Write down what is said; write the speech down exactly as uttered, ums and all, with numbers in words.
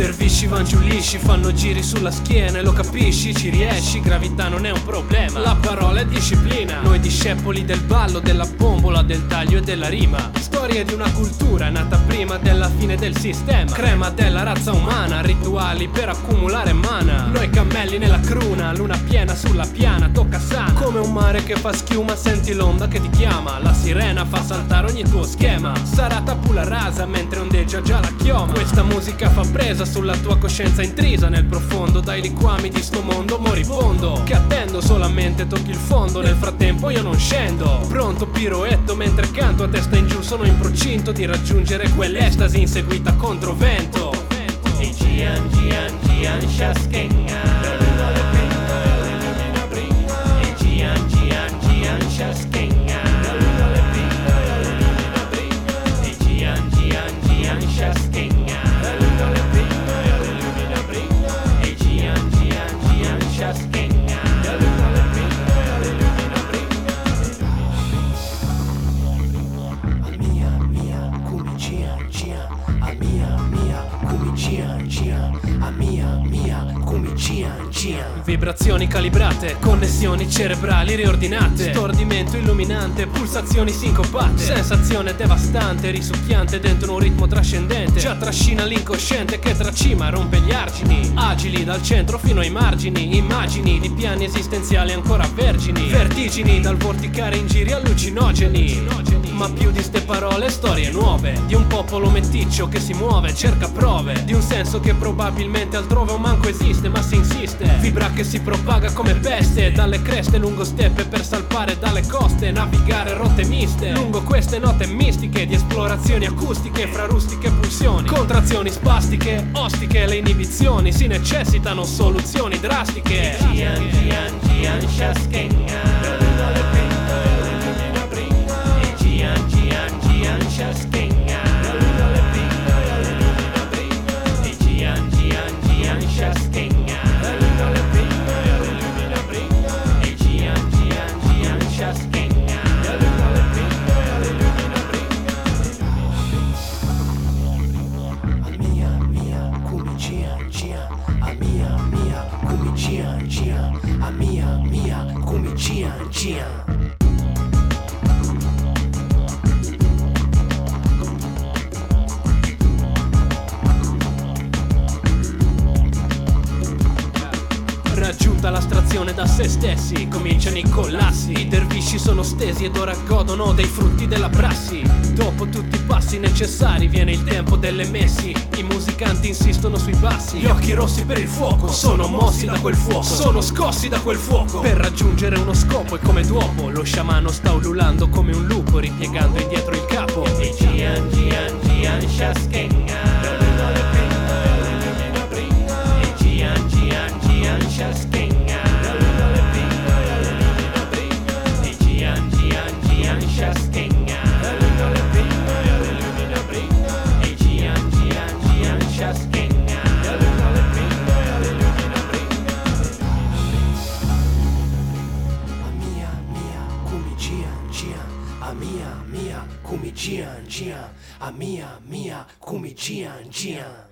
dervisci van giù lisci, fanno giri sulla schiena e lo capisci, ci riesci, gravità non è un problema, la parola è disciplina. Noi discepoli del ballo, della bombola, del taglio e della rima, storia di una cultura nata prima della fine del sistema, crema della razza umana, rituali per accumulare mana. Noi cammelli nella cruna, luna piena sulla piana, tocca sana, come un mare che fa schiuma, senti l'onda che ti chiama, la sirena fa saltare ogni tuo schema, sarà tabula rasa mentre ondeggia già la chioma. Questa musica fa presa sulla tua coscienza intrisa nel profondo, dai liquami di sto mondo moribondo che attendo solamente tocchi il fondo, nel frattempo io non scendo, pronto piroetto mentre canto a testa in giù, sono in procinto di raggiungere quell'estasi inseguita contro vento. E gian gian gian sciaschenga, e gian gian gian sciaschenga, e gian gian gian sciaschenga, e gian gian gian sciaschenga. Vibrazioni calibrate, connessioni cerebrali riordinate, stordimento illuminante, pulsazioni sincopate, sensazione devastante, risucchiante dentro un ritmo trascendente, già trascina l'incosciente che tracima, rompe gli argini, agili dal centro fino ai margini, immagini di piani esistenziali ancora vergini, vertigini dal vorticare in giri allucinogeni. Ma più di ste parole, storie nuove, di un popolo meticcio che si muove, cerca prove, di un senso che probabilmente altrove o manco esiste, ma si insiste, vibra che si propaga come peste, dalle creste lungo steppe per salpare dalle coste, navigare rotte miste, lungo queste note mistiche di esplorazioni acustiche fra rustiche pulsioni, contrazioni spastiche, ostiche, le inibizioni, si necessitano soluzioni drastiche. Gian gian gian sciaschenga, a mia mia come gian gian. Raggiunta l'astrazione da se stessi, cominciano i collassi, i dervisci sono stesi ed ora godono dei frutti della prassi. Dopo tutti i passi necessari viene il tempo delle messi, i musicanti insistono sui bassi, gli occhi rossi per il fuoco, sono mossi da quel fuoco, sono scossi da quel fuoco, per raggiungere uno scopo. E come d'uopo lo sciamano sta ululando come un lupo, ripiegando indietro il capo. E gian gian gian sciaschenga, a mia mia come gian gian, a mia mia come gian gian.